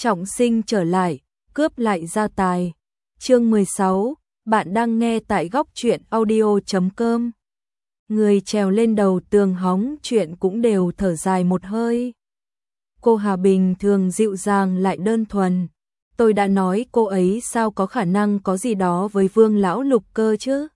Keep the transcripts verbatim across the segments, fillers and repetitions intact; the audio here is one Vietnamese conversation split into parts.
trọng sinh trở lại, cướp lại gia tài. Chương mười sáu, bạn đang nghe tại góc truyện audio chấm com. Người trèo lên đầu tường hóng chuyện cũng đều thở dài một hơi. Cô Hà bình thường dịu dàng lại đơn thuần. Tôi đã nói cô ấy sao có khả năng có gì đó với Vương lão lục cơ chứ?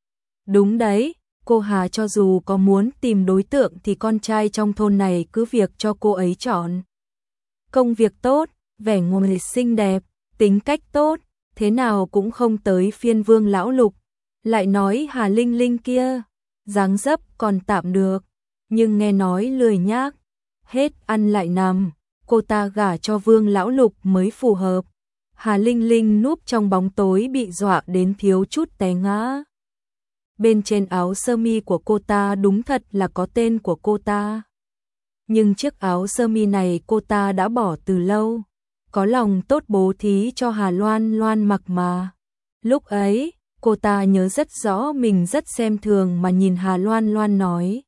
Đúng đấy, cô Hà cho dù có muốn tìm đối tượng thì con trai trong thôn này cứ việc cho cô ấy chọn. Công việc tốt, vẻ ngoài xinh đẹp, tính cách tốt, thế nào cũng không tới phiên Vương lão lục. Lại nói Hà Linh Linh kia, dáng dấp còn tạm được, nhưng nghe nói lười nhác, hết ăn lại nằm, cô ta gả cho Vương lão lục mới phù hợp. Hà Linh Linh núp trong bóng tối bị dọa đến thiếu chút té ngã. Bên trên áo sơ mi của cô ta đúng thật là có tên của cô ta. Nhưng chiếc áo sơ mi này cô ta đã bỏ từ lâu. Có lòng tốt bố thí cho Hà Loan Loan mặc mà. Lúc ấy, cô ta nhớ rất rõ mình rất xem thường mà nhìn Hà Loan Loan nói.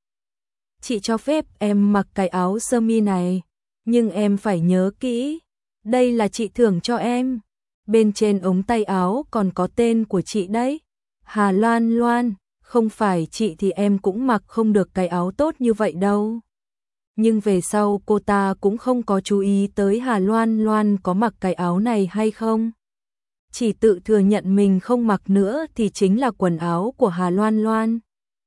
Chị cho phép em mặc cái áo sơ mi này, nhưng em phải nhớ kỹ. Đây là chị thưởng cho em. Bên trên ống tay áo còn có tên của chị đấy. Hà Loan Loan, không phải chị thì em cũng mặc không được cái áo tốt như vậy đâu. Nhưng về sau cô ta cũng không có chú ý tới Hà Loan Loan có mặc cái áo này hay không. Chỉ tự thừa nhận mình không mặc nữa thì chính là quần áo của Hà Loan Loan.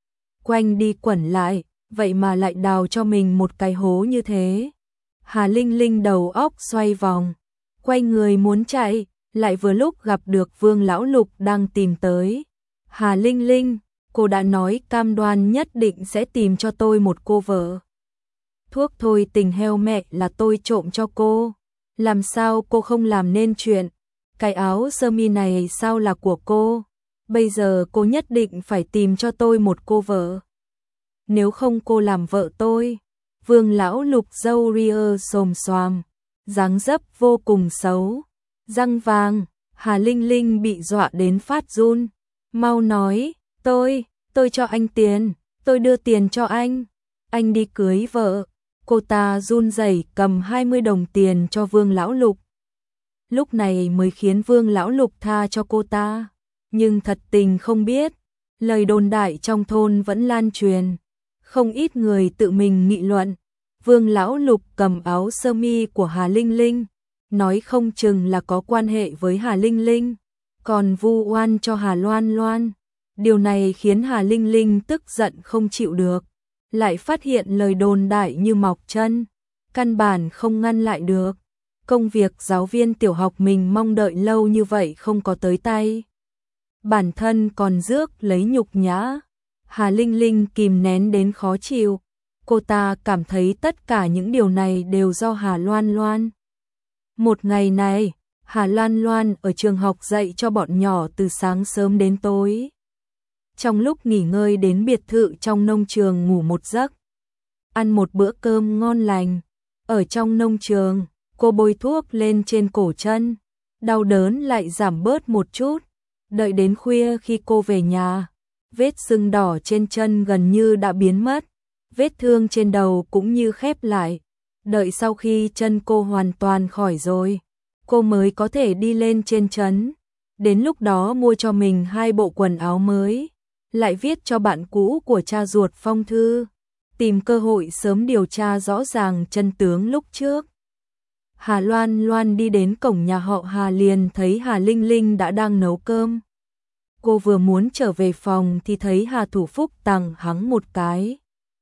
Quanh đi quẩn lại, vậy mà lại đào cho mình một cái hố như thế. Hà Linh Linh đầu óc xoay vòng, quay người muốn chạy, lại vừa lúc gặp được Vương lão lục đang tìm tới. Hà Linh Linh, cô đã nói cam đoan nhất định sẽ tìm cho tôi một cô vợ. Thuốc thôi tình heo mẹ là tôi trộm cho cô. Làm sao cô không làm nên chuyện? Cái áo sơ mi này sao là của cô? Bây giờ cô nhất định phải tìm cho tôi một cô vợ. Nếu không cô làm vợ tôi. Vương lão lục râu ria xồm xoàm, dáng dấp vô cùng xấu, răng vàng. Hà Linh Linh bị dọa đến phát run. Mau nói, tôi, tôi cho anh tiền, tôi đưa tiền cho anh. Anh đi cưới vợ. Cô ta run rẩy cầm hai mươi đồng tiền cho Vương lão lục. Lúc này mới khiến Vương lão lục tha cho cô ta. Nhưng thật tình không biết, lời đồn đại trong thôn vẫn lan truyền. Không ít người tự mình nghị luận. Vương lão lục cầm áo sơ mi của Hà Linh Linh, nói không chừng là có quan hệ với Hà Linh Linh, còn vu oan cho Hà Loan Loan. Điều này khiến Hà Linh Linh tức giận không chịu được. Lại phát hiện lời đồn đại như mọc chân, căn bản không ngăn lại được. Công việc giáo viên tiểu học mình mong đợi lâu như vậy không có tới tay. Bản thân còn rước lấy nhục nhã. Hà Linh Linh kìm nén đến khó chịu. Cô ta cảm thấy tất cả những điều này đều do Hà Loan Loan. Một ngày này, Hà Loan Loan ở trường học dạy cho bọn nhỏ từ sáng sớm đến tối. Trong lúc nghỉ ngơi đến biệt thự trong nông trường ngủ một giấc, ăn một bữa cơm ngon lành. Ở trong nông trường, cô bôi thuốc lên trên cổ chân, đau đớn lại giảm bớt một chút. Đợi đến khuya khi cô về nhà, vết sưng đỏ trên chân gần như đã biến mất, vết thương trên đầu cũng như khép lại. Đợi sau khi chân cô hoàn toàn khỏi rồi, cô mới có thể đi lên trên trấn. Đến lúc đó mua cho mình hai bộ quần áo mới, lại viết cho bạn cũ của cha ruột phong thư, tìm cơ hội sớm điều tra rõ ràng chân tướng lúc trước. Hà Loan Loan đi đến cổng nhà họ Hà liền thấy Hà Linh Linh đã đang nấu cơm. Cô vừa muốn trở về phòng thì thấy Hà Thủ Phúc tằng hắng một cái.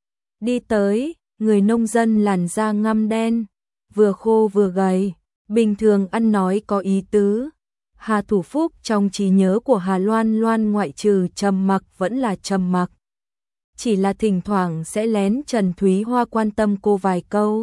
Đi tới, người nông dân làn da ngăm đen, vừa khô vừa gầy, bình thường ăn nói có ý tứ. Hà Thủ Phúc trong trí nhớ của Hà Loan Loan ngoại trừ trầm mặc vẫn là trầm mặc. Chỉ là thỉnh thoảng sẽ lén Trần Thúy Hoa quan tâm cô vài câu.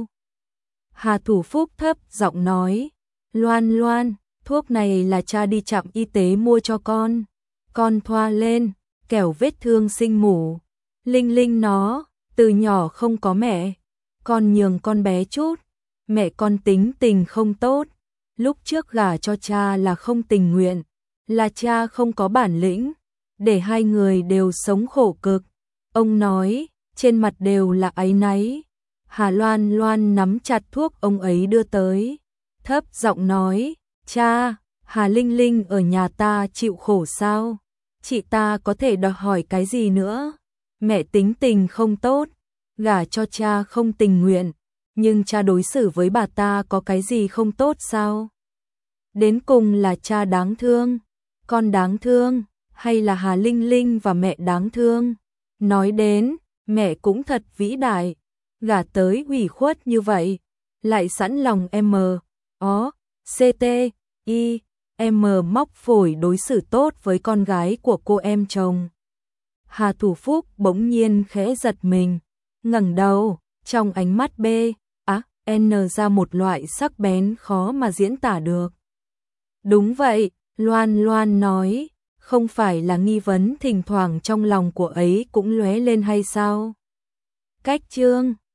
Hà Thủ Phúc thấp giọng nói, Loan Loan, thuốc này là cha đi trạm y tế mua cho con. Con thoa lên, kẻo vết thương sinh mủ. Linh Linh nó, từ nhỏ không có mẹ, con nhường con bé chút. Mẹ con tính tình không tốt. Lúc trước gả cho cha là không tình nguyện, là cha không có bản lĩnh, để hai người đều sống khổ cực. Ông nói, trên mặt đều là áy náy. Hà Loan Loan nắm chặt thuốc ông ấy đưa tới, thấp giọng nói, cha, Hà Linh Linh ở nhà ta chịu khổ sao? Chị ta có thể đòi hỏi cái gì nữa? Mẹ tính tình không tốt, gả cho cha không tình nguyện, nhưng cha đối xử với bà ta có cái gì không tốt sao? Đến cùng là cha đáng thương, con đáng thương, hay là Hà Linh Linh và mẹ đáng thương? Nói đến, mẹ cũng thật vĩ đại, gả tới ủy khuất như vậy, lại sẵn lòng M, O, C T, I, M móc phổi đối xử tốt với con gái của cô em chồng. Hà Thủ Phúc bỗng nhiên khẽ giật mình, ngẩng đầu, trong ánh mắt B, á, N ra một loại sắc bén khó mà diễn tả được. Đúng vậy, Loan Loan nói, không phải là nghi vấn thỉnh thoảng trong lòng của ấy cũng lóe lên hay sao? Cách chương